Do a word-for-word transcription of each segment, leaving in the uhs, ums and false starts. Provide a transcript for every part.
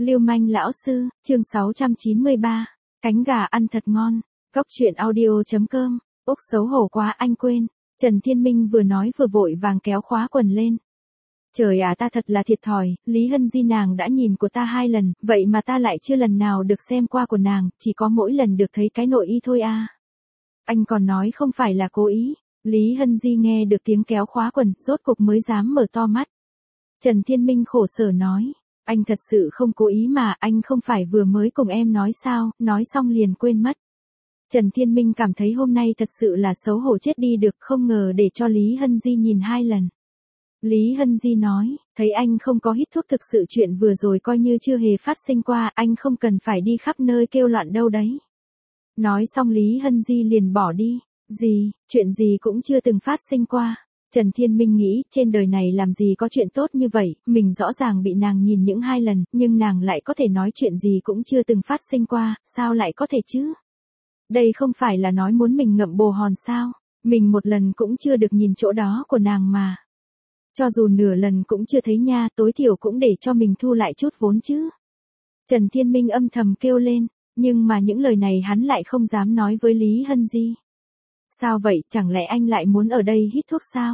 Lưu manh lão sư, chương sáu trăm chín mươi ba, cánh gà ăn thật ngon. Cốc truyện audio chấm com. Úc xấu hổ quá anh quên. Trần Thiên Minh vừa nói vừa vội vàng kéo khóa quần lên. Trời à, ta thật là thiệt thòi, Lý Hân Di nàng đã nhìn của ta hai lần, vậy mà ta lại chưa lần nào được xem qua của nàng, chỉ có mỗi lần được thấy cái nội y thôi à. Anh còn nói không phải là cố ý. Lý Hân Di nghe được tiếng kéo khóa quần, rốt cục mới dám mở to mắt. Trần Thiên Minh khổ sở nói, anh thật sự không cố ý mà, anh không phải vừa mới cùng em nói sao, nói xong liền quên mất. Trần Thiên Minh cảm thấy hôm nay thật sự là xấu hổ chết đi được, không ngờ để cho Lý Hân Di nhìn hai lần. Lý Hân Di nói, thấy anh không có hít thuốc, thực sự chuyện vừa rồi coi như chưa hề phát sinh qua, anh không cần phải đi khắp nơi kêu loạn đâu đấy. Nói xong Lý Hân Di liền bỏ đi. Gì, chuyện gì cũng chưa từng phát sinh qua. Trần Thiên Minh nghĩ, trên đời này làm gì có chuyện tốt như vậy, mình rõ ràng bị nàng nhìn những hai lần, nhưng nàng lại có thể nói chuyện gì cũng chưa từng phát sinh qua, sao lại có thể chứ? Đây không phải là nói muốn mình ngậm bồ hòn sao? Mình một lần cũng chưa được nhìn chỗ đó của nàng mà. Cho dù nửa lần cũng chưa thấy nha, tối thiểu cũng để cho mình thu lại chút vốn chứ. Trần Thiên Minh âm thầm kêu lên, nhưng mà những lời này hắn lại không dám nói với Lý Hân Di. Sao vậy, chẳng lẽ anh lại muốn ở đây hít thuốc sao?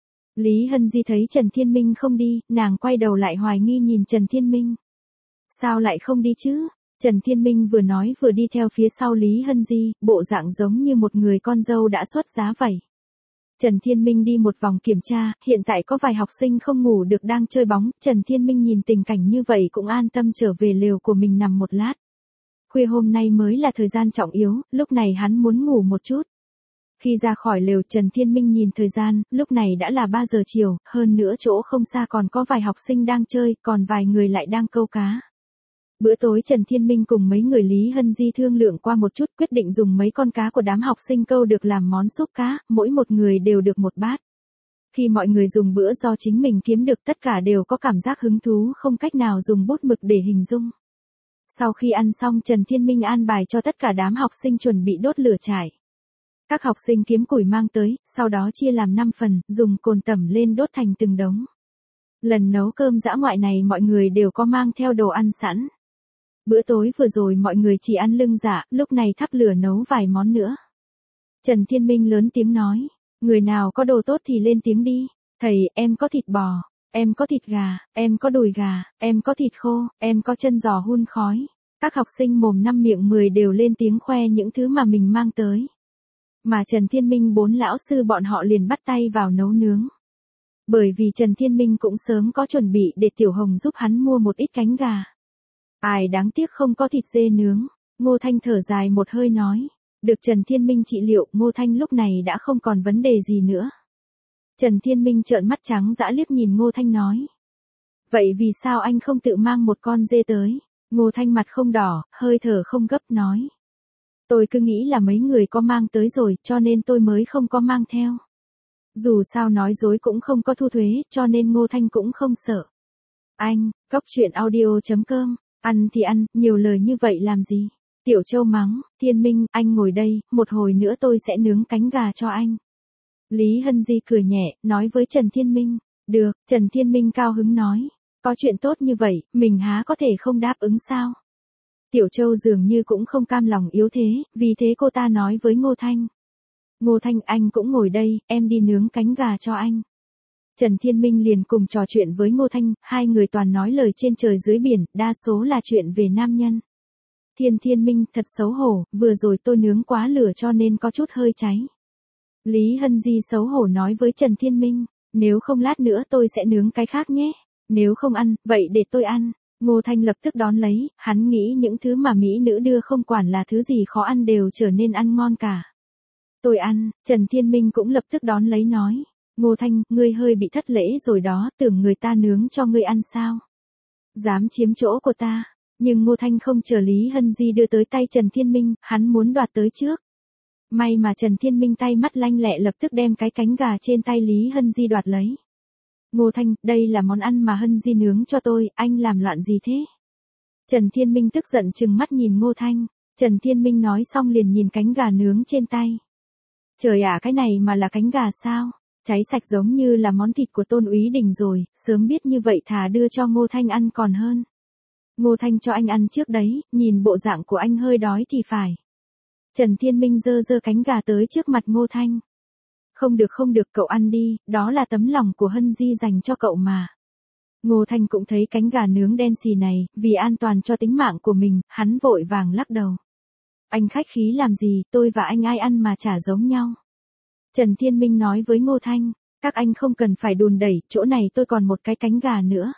Lý Hân Di thấy Trần Thiên Minh không đi, nàng quay đầu lại hoài nghi nhìn Trần Thiên Minh. Sao lại không đi chứ? Trần Thiên Minh vừa nói vừa đi theo phía sau Lý Hân Di, bộ dạng giống như một người con dâu đã xuất giá vậy. Trần Thiên Minh đi một vòng kiểm tra, hiện tại có vài học sinh không ngủ được đang chơi bóng, Trần Thiên Minh nhìn tình cảnh như vậy cũng an tâm trở về lều của mình nằm một lát. Khuya hôm nay mới là thời gian trọng yếu, lúc này hắn muốn ngủ một chút. Khi ra khỏi lều, Trần Thiên Minh nhìn thời gian, lúc này đã là ba giờ chiều, hơn nữa chỗ không xa còn có vài học sinh đang chơi, còn vài người lại đang câu cá. Bữa tối Trần Thiên Minh cùng mấy người Lý Hân Di thương lượng qua một chút, quyết định dùng mấy con cá của đám học sinh câu được làm món súp cá, mỗi một người đều được một bát. Khi mọi người dùng bữa do chính mình kiếm được, tất cả đều có cảm giác hứng thú, không cách nào dùng bút mực để hình dung. Sau khi ăn xong, Trần Thiên Minh an bài cho tất cả đám học sinh chuẩn bị đốt lửa trại. Các học sinh kiếm củi mang tới, sau đó chia làm năm phần, dùng cồn tẩm lên đốt thành từng đống. Lần nấu cơm dã ngoại này mọi người đều có mang theo đồ ăn sẵn. Bữa tối vừa rồi mọi người chỉ ăn lưng dạ, lúc này thắp lửa nấu vài món nữa. Trần Thiên Minh lớn tiếng nói, người nào có đồ tốt thì lên tiếng đi. Thầy, em có thịt bò, em có thịt gà, em có đùi gà, em có thịt khô, em có chân giò hun khói. Các học sinh mồm năm miệng mười đều lên tiếng khoe những thứ mà mình mang tới. Mà Trần Thiên Minh bốn lão sư bọn họ liền bắt tay vào nấu nướng. Bởi vì Trần Thiên Minh cũng sớm có chuẩn bị để Tiểu Hồng giúp hắn mua một ít cánh gà. Ai đáng tiếc không có thịt dê nướng. Ngô Thanh thở dài một hơi nói. Được Trần Thiên Minh trị liệu, Ngô Thanh lúc này đã không còn vấn đề gì nữa. Trần Thiên Minh trợn mắt trắng dã liếc nhìn Ngô Thanh nói. Vậy vì sao anh không tự mang một con dê tới? Ngô Thanh mặt không đỏ, hơi thở không gấp nói. Tôi cứ nghĩ là mấy người có mang tới rồi, cho nên tôi mới không có mang theo. Dù sao nói dối cũng không có thu thuế, cho nên Ngô Thanh cũng không sợ. Anh, cốc truyện audio chấm com, ăn thì ăn, nhiều lời như vậy làm gì? Tiểu Châu mắng, Thiên Minh, anh ngồi đây, một hồi nữa tôi sẽ nướng cánh gà cho anh. Lý Hân Di cười nhẹ, nói với Trần Thiên Minh. Được, Trần Thiên Minh cao hứng nói. Có chuyện tốt như vậy, mình há có thể không đáp ứng sao? Tiểu Châu dường như cũng không cam lòng yếu thế, vì thế cô ta nói với Ngô Thanh. Ngô Thanh, anh cũng ngồi đây, em đi nướng cánh gà cho anh. Trần Thiên Minh liền cùng trò chuyện với Ngô Thanh, hai người toàn nói lời trên trời dưới biển, đa số là chuyện về nam nhân. Thiên Thiên Minh, thật xấu hổ, vừa rồi tôi nướng quá lửa cho nên có chút hơi cháy. Lý Hân Di xấu hổ nói với Trần Thiên Minh, nếu không lát nữa tôi sẽ nướng cái khác nhé, nếu không ăn, vậy để tôi ăn. Ngô Thanh lập tức đón lấy, hắn nghĩ những thứ mà mỹ nữ đưa không quản là thứ gì khó ăn đều trở nên ăn ngon cả. Tôi ăn, Trần Thiên Minh cũng lập tức đón lấy nói. Ngô Thanh, ngươi hơi bị thất lễ rồi đó, tưởng người ta nướng cho ngươi ăn sao? Dám chiếm chỗ của ta. Nhưng Ngô Thanh không chờ Lý Hân Di đưa tới tay Trần Thiên Minh, hắn muốn đoạt tới trước. May mà Trần Thiên Minh tay mắt lanh lẹ lập tức đem cái cánh gà trên tay Lý Hân Di đoạt lấy. Ngô Thanh, đây là món ăn mà Hân Di nướng cho tôi, anh làm loạn gì thế? Trần Thiên Minh tức giận trừng mắt nhìn Ngô Thanh. Trần Thiên Minh nói xong liền nhìn cánh gà nướng trên tay. Trời ạ, cái này mà là cánh gà sao? Cháy sạch giống như là món thịt của Tôn Úy Đình rồi, sớm biết như vậy thà đưa cho Ngô Thanh ăn còn hơn. Ngô Thanh cho anh ăn trước đấy, nhìn bộ dạng của anh hơi đói thì phải. Trần Thiên Minh giơ giơ cánh gà tới trước mặt Ngô Thanh. Không được không được, cậu ăn đi, đó là tấm lòng của Hân Di dành cho cậu mà. Ngô Thanh cũng thấy cánh gà nướng đen xì này, vì an toàn cho tính mạng của mình, hắn vội vàng lắc đầu. Anh khách khí làm gì, tôi và anh ai ăn mà chả giống nhau. Trần Thiên Minh nói với Ngô Thanh, các anh không cần phải đùn đẩy, chỗ này tôi còn một cái cánh gà nữa.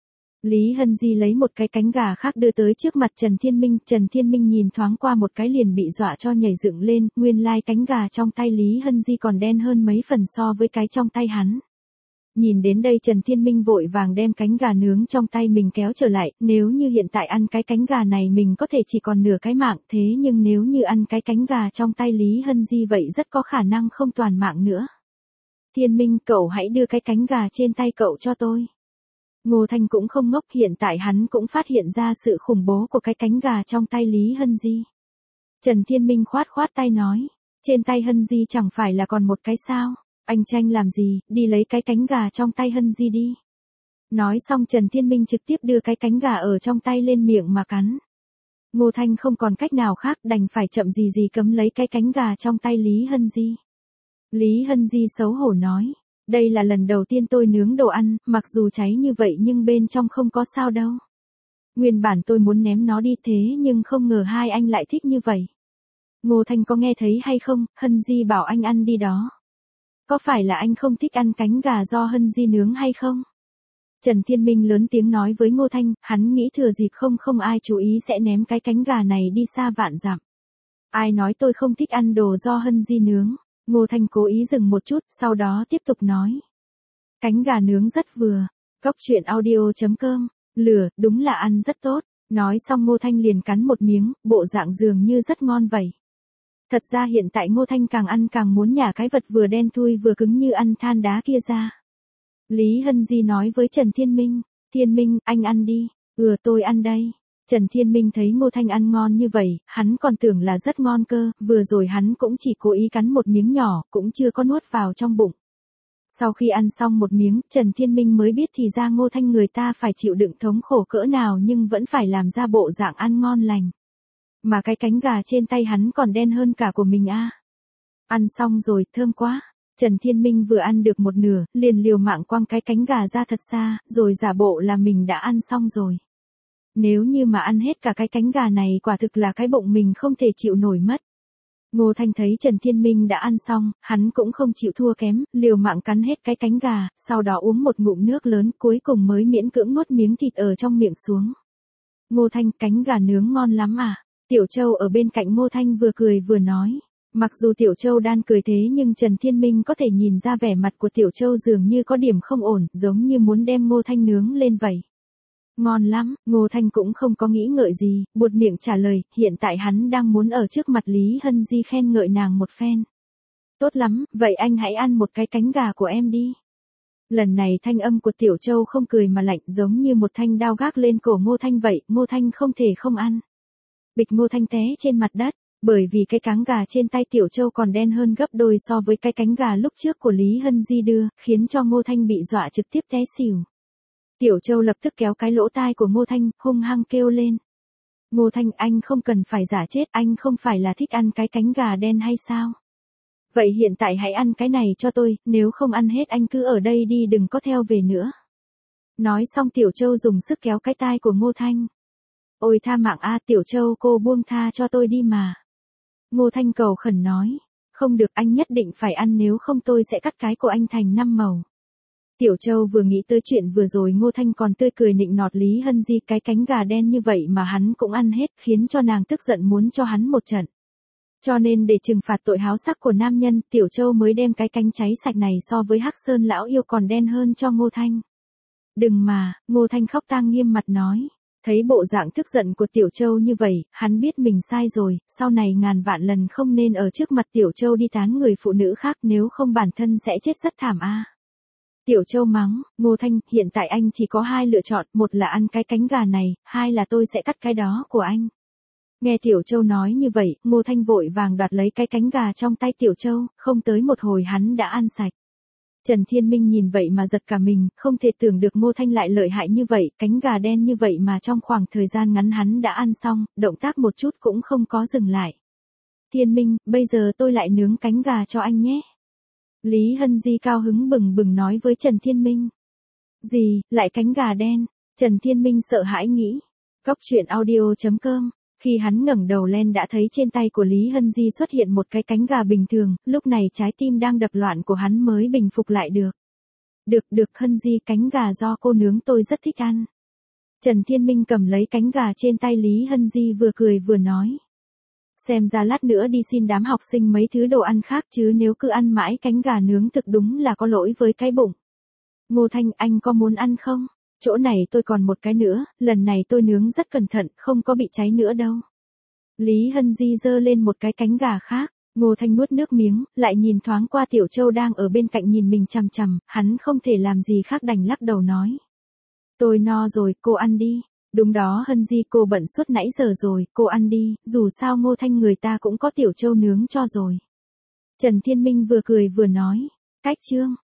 Lý Hân Di lấy một cái cánh gà khác đưa tới trước mặt Trần Thiên Minh, Trần Thiên Minh nhìn thoáng qua một cái liền bị dọa cho nhảy dựng lên, nguyên lai cánh gà trong tay Lý Hân Di còn đen hơn mấy phần so với cái trong tay hắn. Nhìn đến đây Trần Thiên Minh vội vàng đem cánh gà nướng trong tay mình kéo trở lại, nếu như hiện tại ăn cái cánh gà này mình có thể chỉ còn nửa cái mạng, thế nhưng nếu như ăn cái cánh gà trong tay Lý Hân Di vậy rất có khả năng không toàn mạng nữa. Thiên Minh, cậu hãy đưa cái cánh gà trên tay cậu cho tôi. Ngô Thanh cũng không ngốc, hiện tại hắn cũng phát hiện ra sự khủng bố của cái cánh gà trong tay Lý Hân Di. Trần Thiên Minh khoát khoát tay nói, trên tay Hân Di chẳng phải là còn một cái sao, anh tranh làm gì, đi lấy cái cánh gà trong tay Hân Di đi. Nói xong Trần Thiên Minh trực tiếp đưa cái cánh gà ở trong tay lên miệng mà cắn. Ngô Thanh không còn cách nào khác đành phải chậm gì gì cấm lấy cái cánh gà trong tay Lý Hân Di. Lý Hân Di xấu hổ nói, đây là lần đầu tiên tôi nướng đồ ăn, mặc dù cháy như vậy nhưng bên trong không có sao đâu. Nguyên bản tôi muốn ném nó đi thế nhưng không ngờ hai anh lại thích như vậy. Ngô Thanh có nghe thấy hay không, Hân Di bảo anh ăn đi đó. Có phải là anh không thích ăn cánh gà do Hân Di nướng hay không? Trần Thiên Minh lớn tiếng nói với Ngô Thanh, hắn nghĩ thừa dịp không không ai chú ý sẽ ném cái cánh gà này đi xa vạn dặm. Ai nói tôi không thích ăn đồ do Hân Di nướng? Ngô Thanh cố ý dừng một chút, sau đó tiếp tục nói. Cánh gà nướng rất vừa. Cóc truyện audio chấm com. Lửa, đúng là ăn rất tốt. Nói xong Ngô Thanh liền cắn một miếng, bộ dạng dường như rất ngon vậy. Thật ra hiện tại Ngô Thanh càng ăn càng muốn nhả cái vật vừa đen thui vừa cứng như ăn than đá kia ra. Lý Hân Di nói với Trần Thiên Minh, Thiên Minh, anh ăn đi. Ừ, tôi ăn đây. Trần Thiên Minh thấy Ngô Thanh ăn ngon như vậy, hắn còn tưởng là rất ngon cơ, vừa rồi hắn cũng chỉ cố ý cắn một miếng nhỏ, cũng chưa có nuốt vào trong bụng. Sau khi ăn xong một miếng, Trần Thiên Minh mới biết thì ra Ngô Thanh người ta phải chịu đựng thống khổ cỡ nào nhưng vẫn phải làm ra bộ dạng ăn ngon lành. Mà cái cánh gà trên tay hắn còn đen hơn cả của mình a. À. Ăn xong rồi, thơm quá. Trần Thiên Minh vừa ăn được một nửa, liền liều mạng quăng cái cánh gà ra thật xa, rồi giả bộ là mình đã ăn xong rồi. Nếu như mà ăn hết cả cái cánh gà này quả thực là cái bụng mình không thể chịu nổi mất. Ngô Thanh thấy Trần Thiên Minh đã ăn xong, hắn cũng không chịu thua kém, liều mạng cắn hết cái cánh gà, sau đó uống một ngụm nước lớn cuối cùng mới miễn cưỡng nuốt miếng thịt ở trong miệng xuống. Ngô Thanh, cánh gà nướng ngon lắm à? Tiểu Châu ở bên cạnh Ngô Thanh vừa cười vừa nói. Mặc dù Tiểu Châu đang cười thế nhưng Trần Thiên Minh có thể nhìn ra vẻ mặt của Tiểu Châu dường như có điểm không ổn, giống như muốn đem Ngô Thanh nướng lên vậy. Ngon lắm, Ngô Thanh cũng không có nghĩ ngợi gì, buột miệng trả lời, hiện tại hắn đang muốn ở trước mặt Lý Hân Di khen ngợi nàng một phen. Tốt lắm, vậy anh hãy ăn một cái cánh gà của em đi. Lần này thanh âm của Tiểu Châu không cười mà lạnh giống như một thanh đao gác lên cổ Ngô Thanh vậy, Ngô Thanh không thể không ăn. Bịch, Ngô Thanh té trên mặt đất, bởi vì cái cánh gà trên tay Tiểu Châu còn đen hơn gấp đôi so với cái cánh gà lúc trước của Lý Hân Di đưa, khiến cho Ngô Thanh bị dọa trực tiếp té xỉu. Tiểu Châu lập tức kéo cái lỗ tai của Ngô Thanh, hung hăng kêu lên. Ngô Thanh, anh không cần phải giả chết, anh không phải là thích ăn cái cánh gà đen hay sao? Vậy hiện tại hãy ăn cái này cho tôi, nếu không ăn hết anh cứ ở đây đi đừng có theo về nữa. Nói xong Tiểu Châu dùng sức kéo cái tai của Ngô Thanh. Ôi tha mạng a, Tiểu Châu cô buông tha cho tôi đi mà. Ngô Thanh cầu khẩn nói. Không được, anh nhất định phải ăn nếu không tôi sẽ cắt cái của anh thành năm màu. Tiểu Châu vừa nghĩ tới chuyện vừa rồi Ngô Thanh còn tươi cười nịnh nọt Lý Hân Di cái cánh gà đen như vậy mà hắn cũng ăn hết khiến cho nàng tức giận muốn cho hắn một trận. Cho nên để trừng phạt tội háo sắc của nam nhân, Tiểu Châu mới đem cái cánh cháy sạch này so với Hắc Sơn lão yêu còn đen hơn cho Ngô Thanh. Đừng mà, Ngô Thanh khóc tang nghiêm mặt nói. Thấy bộ dạng tức giận của Tiểu Châu như vậy, hắn biết mình sai rồi, sau này ngàn vạn lần không nên ở trước mặt Tiểu Châu đi tán người phụ nữ khác nếu không bản thân sẽ chết rất thảm a. À. Tiểu Châu mắng, Ngô Thanh, hiện tại anh chỉ có hai lựa chọn, một là ăn cái cánh gà này, hai là tôi sẽ cắt cái đó của anh. Nghe Tiểu Châu nói như vậy, Ngô Thanh vội vàng đoạt lấy cái cánh gà trong tay Tiểu Châu, không tới một hồi hắn đã ăn sạch. Trần Thiên Minh nhìn vậy mà giật cả mình, không thể tưởng được Ngô Thanh lại lợi hại như vậy, cánh gà đen như vậy mà trong khoảng thời gian ngắn hắn đã ăn xong, động tác một chút cũng không có dừng lại. Thiên Minh, bây giờ tôi lại nướng cánh gà cho anh nhé. Lý Hân Di cao hứng bừng bừng nói với Trần Thiên Minh. Gì, lại cánh gà đen? Trần Thiên Minh sợ hãi nghĩ. Cóc truyện audio chấm com. Khi hắn ngẩng đầu lên đã thấy trên tay của Lý Hân Di xuất hiện một cái cánh gà bình thường, lúc này trái tim đang đập loạn của hắn mới bình phục lại được. Được được Hân Di, cánh gà do cô nướng tôi rất thích ăn. Trần Thiên Minh cầm lấy cánh gà trên tay Lý Hân Di vừa cười vừa nói. Xem ra lát nữa đi xin đám học sinh mấy thứ đồ ăn khác chứ nếu cứ ăn mãi cánh gà nướng thực đúng là có lỗi với cái bụng. Ngô Thanh, anh có muốn ăn không? Chỗ này tôi còn một cái nữa, lần này tôi nướng rất cẩn thận, không có bị cháy nữa đâu. Lý Hân Di giơ lên một cái cánh gà khác, Ngô Thanh nuốt nước miếng, lại nhìn thoáng qua Tiểu Châu đang ở bên cạnh nhìn mình chằm chằm, hắn không thể làm gì khác đành lắc đầu nói. Tôi no rồi, cô ăn đi. Đúng đó Hân Di, cô bận suốt nãy giờ rồi, cô ăn đi, dù sao Ngô Thanh người ta cũng có Tiểu Châu nướng cho rồi. Trần Thiên Minh vừa cười vừa nói. Cách chương.